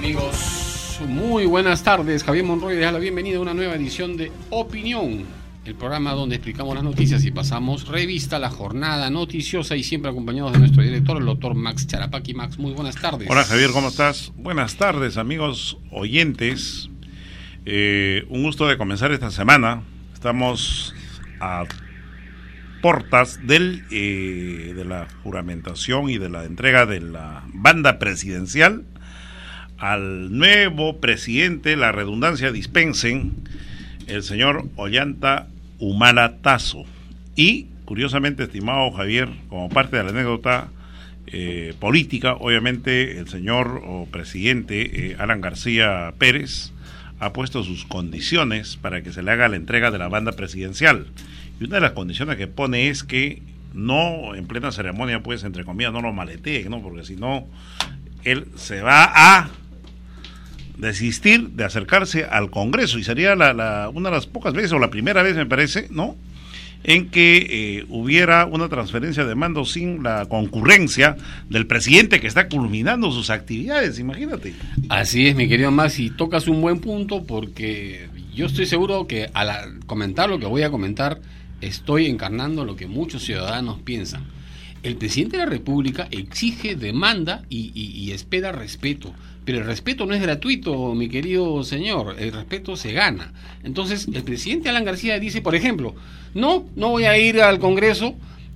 Amigos, muy buenas tardes. Javier Monroy les da la bienvenida a una nueva edición de Opinión, el programa donde explicamos las noticias y pasamos revista a la jornada noticiosa, y siempre acompañados de nuestro director, el doctor Max Charapaqui. Max, muy buenas tardes. Hola Javier, ¿cómo estás? Buenas tardes, amigos oyentes. Un gusto de comenzar esta semana. Estamos a portas de la juramentación y de la entrega de la banda presidencial al nuevo presidente, la redundancia dispensen, el señor Ollanta Humala Tazo. Y, curiosamente, estimado Javier, como parte de la anécdota política, obviamente el señor presidente Alan García Pérez ha puesto sus condiciones para que se le haga la entrega de la banda presidencial. Y una de las condiciones que pone es que no, en plena ceremonia, pues, entre comillas, no lo maletee, ¿no? Porque si no, él se va a desistir de acercarse al Congreso, y sería una de las pocas veces, o la primera vez, me parece, ¿no?, en que hubiera una transferencia de mando sin la concurrencia del presidente que está culminando sus actividades, imagínate. Así es, mi querido Max, y tocas un buen punto, porque yo estoy seguro que al comentar lo que voy a comentar, estoy encarnando lo que muchos ciudadanos piensan. El presidente de la República exige, demanda y espera respeto, pero el respeto no es gratuito, mi querido señor, el respeto se gana. Entonces, el presidente Alan García dice, por ejemplo, no voy a ir al Congreso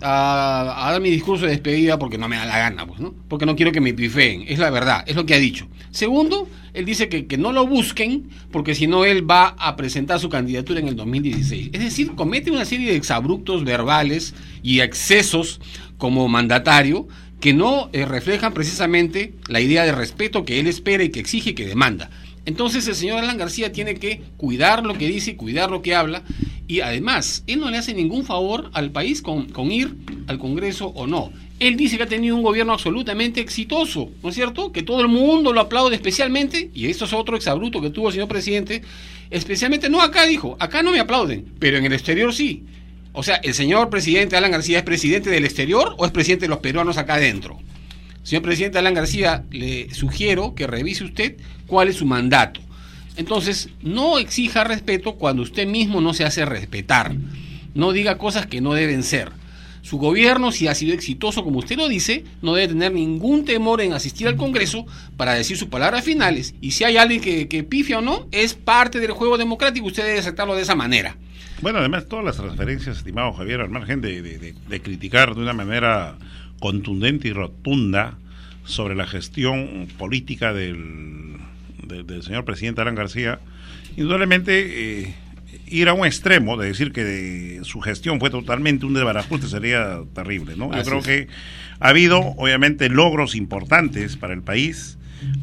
a dar mi discurso de despedida porque no me da la gana, pues, ¿no? Porque no quiero que me pifeen, es la verdad, es lo que ha dicho. Segundo, él dice que no lo busquen porque si no él va a presentar su candidatura en el 2016. Es decir, comete una serie de exabruptos verbales y excesos como mandatario que no reflejan precisamente la idea de respeto que él espera y que exige y que demanda. Entonces el señor Alan García tiene que cuidar lo que dice, cuidar lo que habla, y además él no le hace ningún favor al país con ir al Congreso o no. Él dice que ha tenido un gobierno absolutamente exitoso, ¿no es cierto? Que todo el mundo lo aplaude especialmente, y esto es otro exabrupto que tuvo el señor presidente, especialmente, no acá, dijo, acá no me aplauden, pero en el exterior sí. O sea, ¿el señor presidente Alan García es presidente del exterior o es presidente de los peruanos acá adentro? Señor presidente Alan García, le sugiero que revise usted cuál es su mandato. Entonces, no exija respeto cuando usted mismo no se hace respetar. No diga cosas que no deben ser. Su gobierno, si ha sido exitoso como usted lo dice, no debe tener ningún temor en asistir al Congreso para decir sus palabras finales. Y si hay alguien que pifia o no, es parte del juego democrático, usted debe aceptarlo de esa manera. Bueno, además todas las transferencias, estimado Javier, al margen de criticar de una manera contundente y rotunda sobre la gestión política del señor presidente Alan García, indudablemente ir a un extremo de decir que su gestión fue totalmente un desbarajuste sería terrible, ¿no? Yo creo que ha habido, obviamente, logros importantes para el país,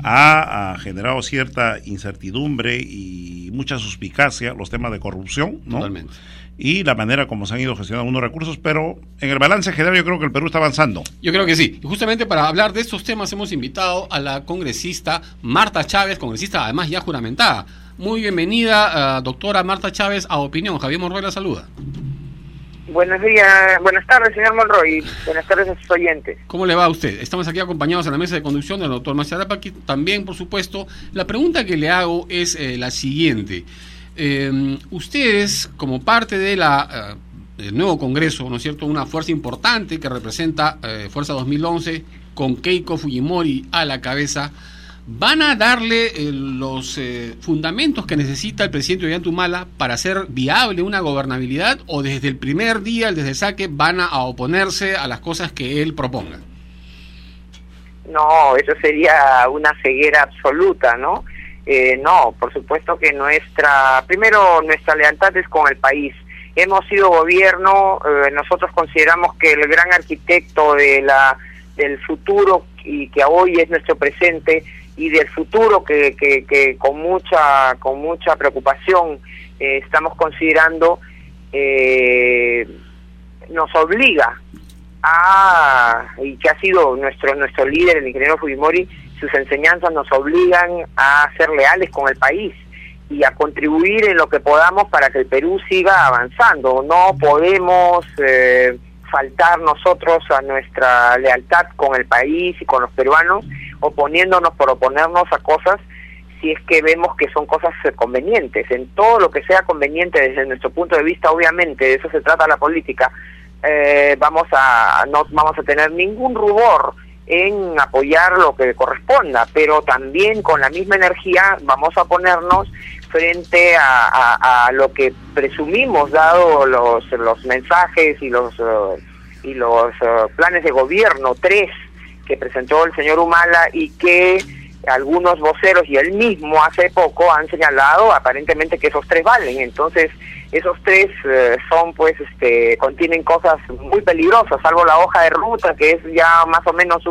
ha generado cierta incertidumbre y mucha suspicacia los temas de corrupción, ¿no? Totalmente. Y la manera como se han ido gestionando algunos recursos, pero en el balance general yo creo que el Perú está avanzando. Yo creo que sí. Y justamente para hablar de estos temas hemos invitado a la congresista Marta Chávez, congresista además ya juramentada. Muy bienvenida, doctora Marta Chávez, a Opinión. Javier Monroy la saluda. Buenos días, buenas tardes, señor Monroy. Buenas tardes a sus oyentes. ¿Cómo le va a usted? Estamos aquí acompañados en la mesa de conducción del doctor Max Charapaqui, también, por supuesto. La pregunta que le hago es la siguiente. Ustedes, como parte de del nuevo Congreso, ¿no es cierto?, una fuerza importante que representa Fuerza 2011, con Keiko Fujimori a la cabeza, ¿van a darle los fundamentos que necesita el presidente Ollanta Humala para hacer viable una gobernabilidad, o desde el primer día, desde el saque, van a oponerse a las cosas que él proponga? No, eso sería una ceguera absoluta, ¿no? No, por supuesto que nuestra lealtad es con el país. Hemos sido gobierno, nosotros consideramos que el gran arquitecto del futuro, y que hoy es nuestro presente, y del futuro que con mucha preocupación estamos considerando, nos obliga y que ha sido nuestro líder, el ingeniero Fujimori, sus enseñanzas nos obligan a ser leales con el país y a contribuir en lo que podamos para que el Perú siga avanzando. No podemos faltar nosotros a nuestra lealtad con el país y con los peruanos, oponiéndonos por oponernos a cosas si es que vemos que son cosas convenientes. En todo lo que sea conveniente desde nuestro punto de vista, obviamente, de eso se trata la política, no vamos a tener ningún rubor en apoyar lo que corresponda, pero también con la misma energía vamos a ponernos frente a lo que presumimos, dado los mensajes y los planes de gobierno, 3 que presentó el señor Humala, y que algunos voceros y él mismo hace poco han señalado aparentemente que esos 3 valen. Entonces esos 3 son contienen cosas muy peligrosas, salvo la hoja de ruta, que es ya más o menos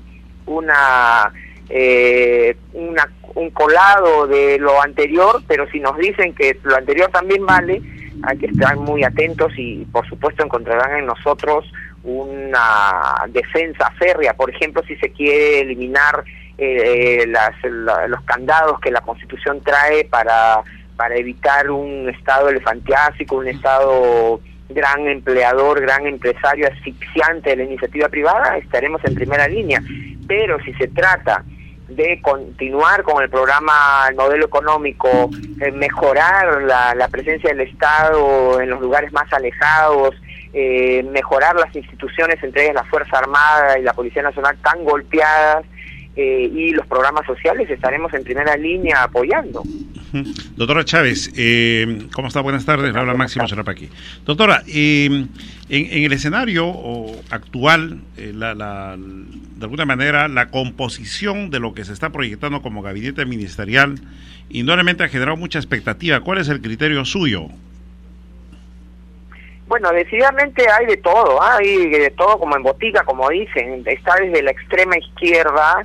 un colado de lo anterior, pero si nos dicen que lo anterior también vale, hay que estar muy atentos y por supuesto encontrarán en nosotros una defensa férrea. Por ejemplo, si se quiere eliminar los candados que la Constitución trae para evitar un Estado elefantiásico, un Estado gran empleador, gran empresario, asfixiante de la iniciativa privada, estaremos en primera línea. Pero si se trata de continuar con el programa, el modelo económico, mejorar la presencia del Estado en los lugares más alejados, mejorar las instituciones, entre ellas la Fuerza Armada y la Policía Nacional, tan golpeadas, y los programas sociales, estaremos en primera línea apoyando. Doctora Chávez, ¿cómo está? Buenas tardes, habla Máximo Serapaqui. Doctora, en el escenario actual, de alguna manera, la composición de lo que se está proyectando como gabinete ministerial, indudablemente ha generado mucha expectativa. ¿Cuál es el criterio suyo? Bueno, decididamente hay de todo como en botica, como dicen. Está desde la extrema izquierda,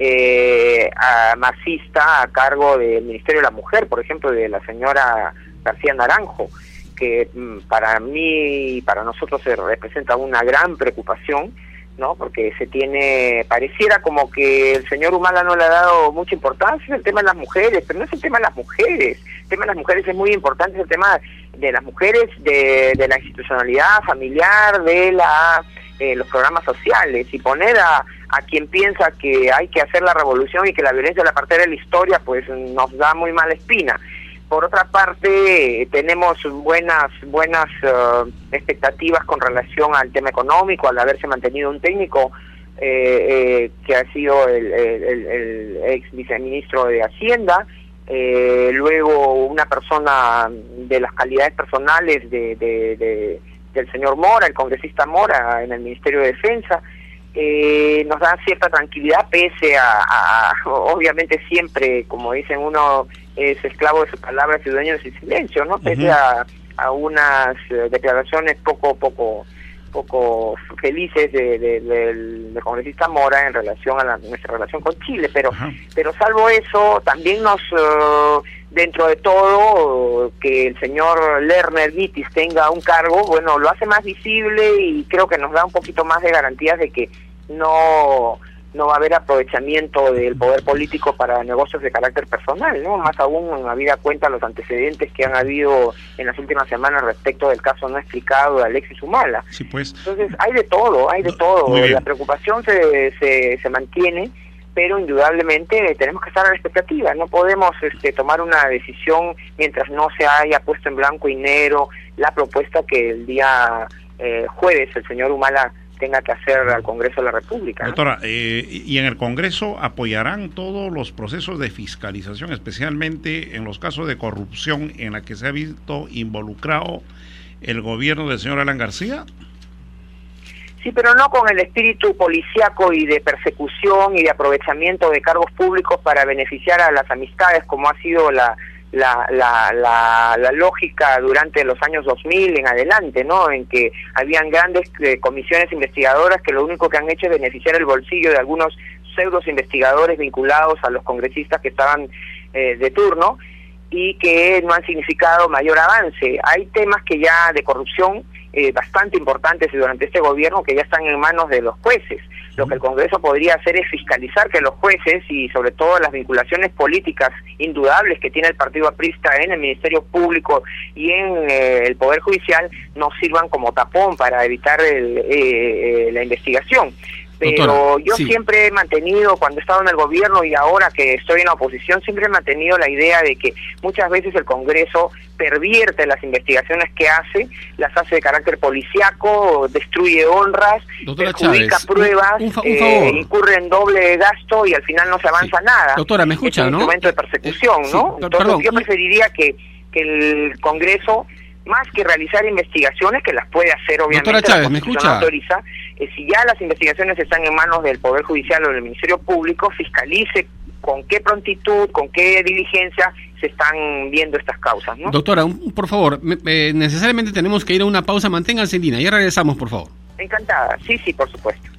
masista, a cargo del Ministerio de la Mujer, por ejemplo, de la señora García Naranjo, que para mí y para nosotros se representa una gran preocupación, ¿no? Porque pareciera como que el señor Humala no le ha dado mucha importancia al tema de las mujeres, pero no es el tema de las mujeres. El tema de las mujeres es muy importante, es el tema de las mujeres, de la institucionalidad familiar, de los programas sociales, y poner a quien piensa que hay que hacer la revolución y que la violencia es la partera de la historia, pues nos da muy mala espina. Por otra parte, tenemos buenas expectativas con relación al tema económico, al haberse mantenido un técnico que ha sido el ex viceministro de Hacienda, luego una persona de las calidades personales del señor Mora, el congresista Mora, en el Ministerio de Defensa. Nos da cierta tranquilidad, pese a obviamente siempre, como dicen, uno es esclavo de sus palabras y dueño de su silencio, ¿no? Pese a unas declaraciones poco felices del congresista Mora en relación a nuestra relación con Chile, pero salvo eso, también dentro de todo, que el señor Lerner Vitis tenga un cargo, bueno, lo hace más visible y creo que nos da un poquito más de garantías de que no va a haber aprovechamiento del poder político para negocios de carácter personal, ¿no? Más aún habida cuenta los antecedentes que han habido en las últimas semanas respecto del caso no explicado de Alexis Humala. Sí, pues. Entonces hay de todo. La preocupación se mantiene, pero indudablemente tenemos que estar a la expectativa. No podemos tomar una decisión mientras no se haya puesto en blanco y negro la propuesta que el día jueves el señor Humala tenga que hacer al Congreso de la República, ¿no? Doctora, ¿y en el Congreso apoyarán todos los procesos de fiscalización, especialmente en los casos de corrupción en la que se ha visto involucrado el gobierno del señor Alan García? Sí, pero no con el espíritu policíaco y de persecución y de aprovechamiento de cargos públicos para beneficiar a las amistades, como ha sido la lógica durante los años 2000 en adelante, ¿no? En que habían grandes comisiones investigadoras que lo único que han hecho es beneficiar el bolsillo de algunos pseudos investigadores vinculados a los congresistas que estaban de turno, y que no han significado mayor avance. Hay temas que ya de corrupción bastante importantes durante este gobierno que ya están en manos de los jueces. Lo que el Congreso podría hacer es fiscalizar que los jueces, y sobre todo las vinculaciones políticas indudables que tiene el partido aprista en el Ministerio Público y en el Poder Judicial, no sirvan como tapón para evitar la investigación. Pero doctora, yo siempre he mantenido, cuando he estado en el gobierno y ahora que estoy en la oposición, siempre he mantenido la idea de que muchas veces el Congreso pervierte las investigaciones que hace, las hace de carácter policiaco, destruye honras, doctora perjudica Chávez, pruebas, un favor. incurre en doble gasto y al final no se avanza nada. Doctora, ¿me escucha, es un no? instrumento de persecución, ¿no? Entonces perdón. yo preferiría que el Congreso, más que realizar investigaciones, que las puede hacer obviamente, doctora Chávez, la ¿me Constitución escucha? autoriza, si ya las investigaciones están en manos del Poder Judicial o del Ministerio Público, fiscalice con qué prontitud, con qué diligencia se están viendo estas causas, ¿no? Doctora, por favor, necesariamente tenemos que ir a una pausa, manténganse en línea, ya regresamos, por favor. Encantada, sí, por supuesto.